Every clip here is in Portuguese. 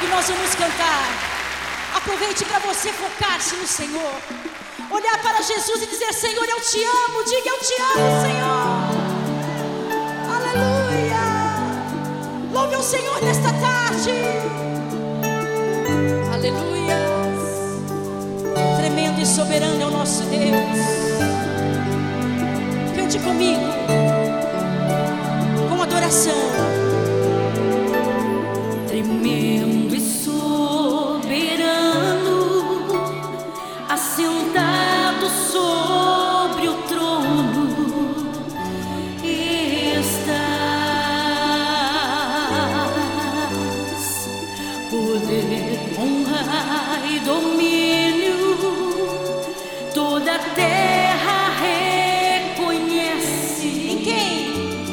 E nós vamos cantar. Aproveite para você focar-se no Senhor. Olhar para Jesus e dizer: Senhor, eu te amo. Diga: eu te amo, Senhor. Aleluia. Louve o Senhor nesta tarde. Aleluia. Tremendo e soberano é o nosso Deus. Cante comigo com adoração. Tremendo e soberano, assentado sobre o trono, estás. Poder, honra e domínio, toda a terra reconhece. Em quem?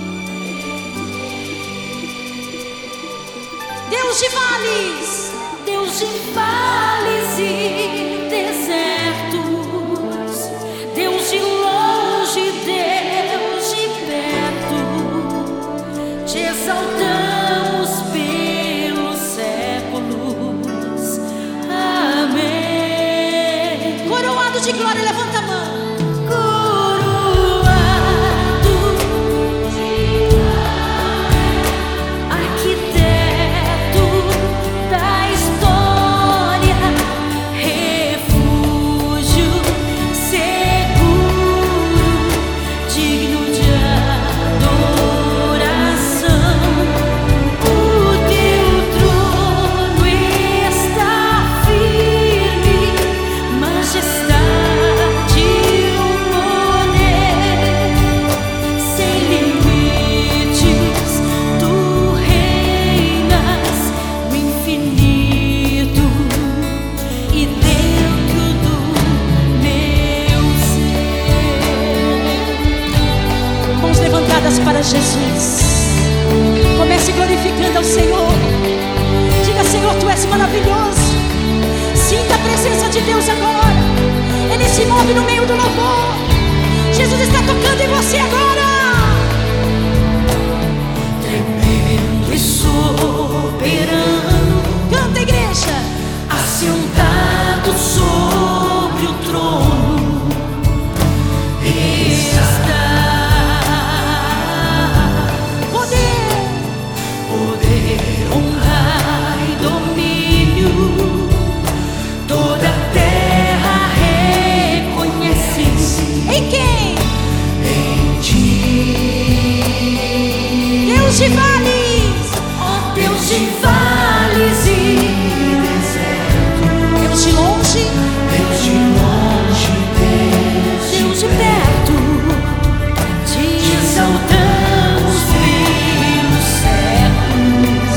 Deus de vales, Deus de vales e desertos, Deus de longe, Deus de perto, te exaltamos pelos séculos. Amém. coroado de glória, levanta a mão. Para Jesus, comece glorificando ao Senhor. Diga: Senhor, tu és maravilhoso. Sinta a presença de Deus agora. Ele se move no meio do louvor. Jesus está tocando em você agora. Tremendo e soberano, canta, igreja. Assentado sobre o trono, está. Deus de vales, ó Deus de vales e deserto, Deus de longe, Deus de longe, Deus de perto, te exaltamos pelos séculos.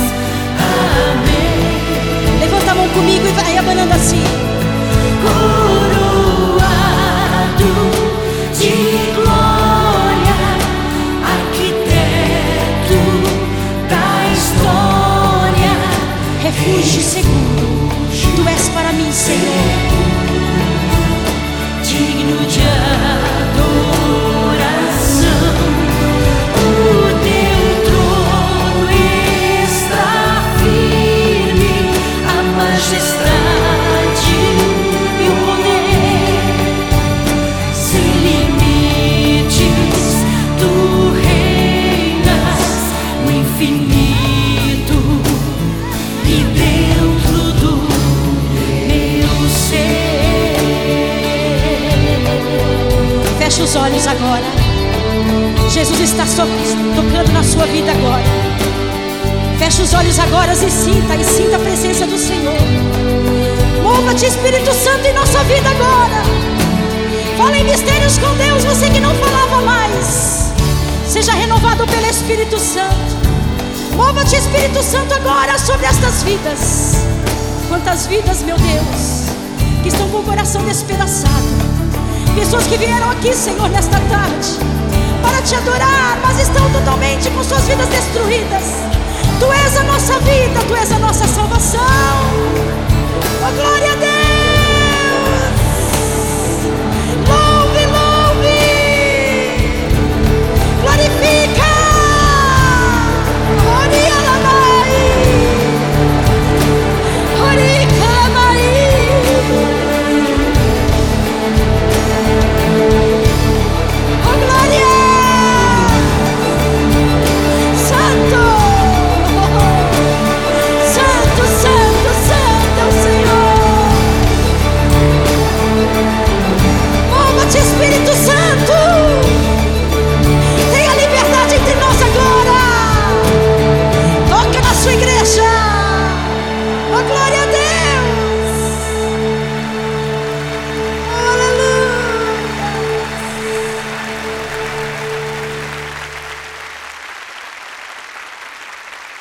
Amém. Levanta a mão comigo e vai abanando assim. Coroado de glória, arquiteto da história, refúgio seguro, tu és para mim, Senhor. Digno de adoração, o teu trono está firme, a majestade e o poder, sem limites, tu reinas no infinito e dentro do meu ser. Feche os olhos agora. Jesus está tocando na sua vida agora. Feche os olhos agora e sinta a presença do Senhor. Mova-te, Espírito Santo, em nossa vida agora. Fala em mistérios com Deus, você que não falava mais. Seja renovado pelo Espírito Santo. Mova-te, Espírito Santo, agora sobre estas vidas. Quantas vidas, meu Deus, que estão com o coração despedaçado. Pessoas que vieram aqui, Senhor, nesta tarde para te adorar, mas estão totalmente com suas vidas destruídas. Tu és a nossa vida, tu és a nossa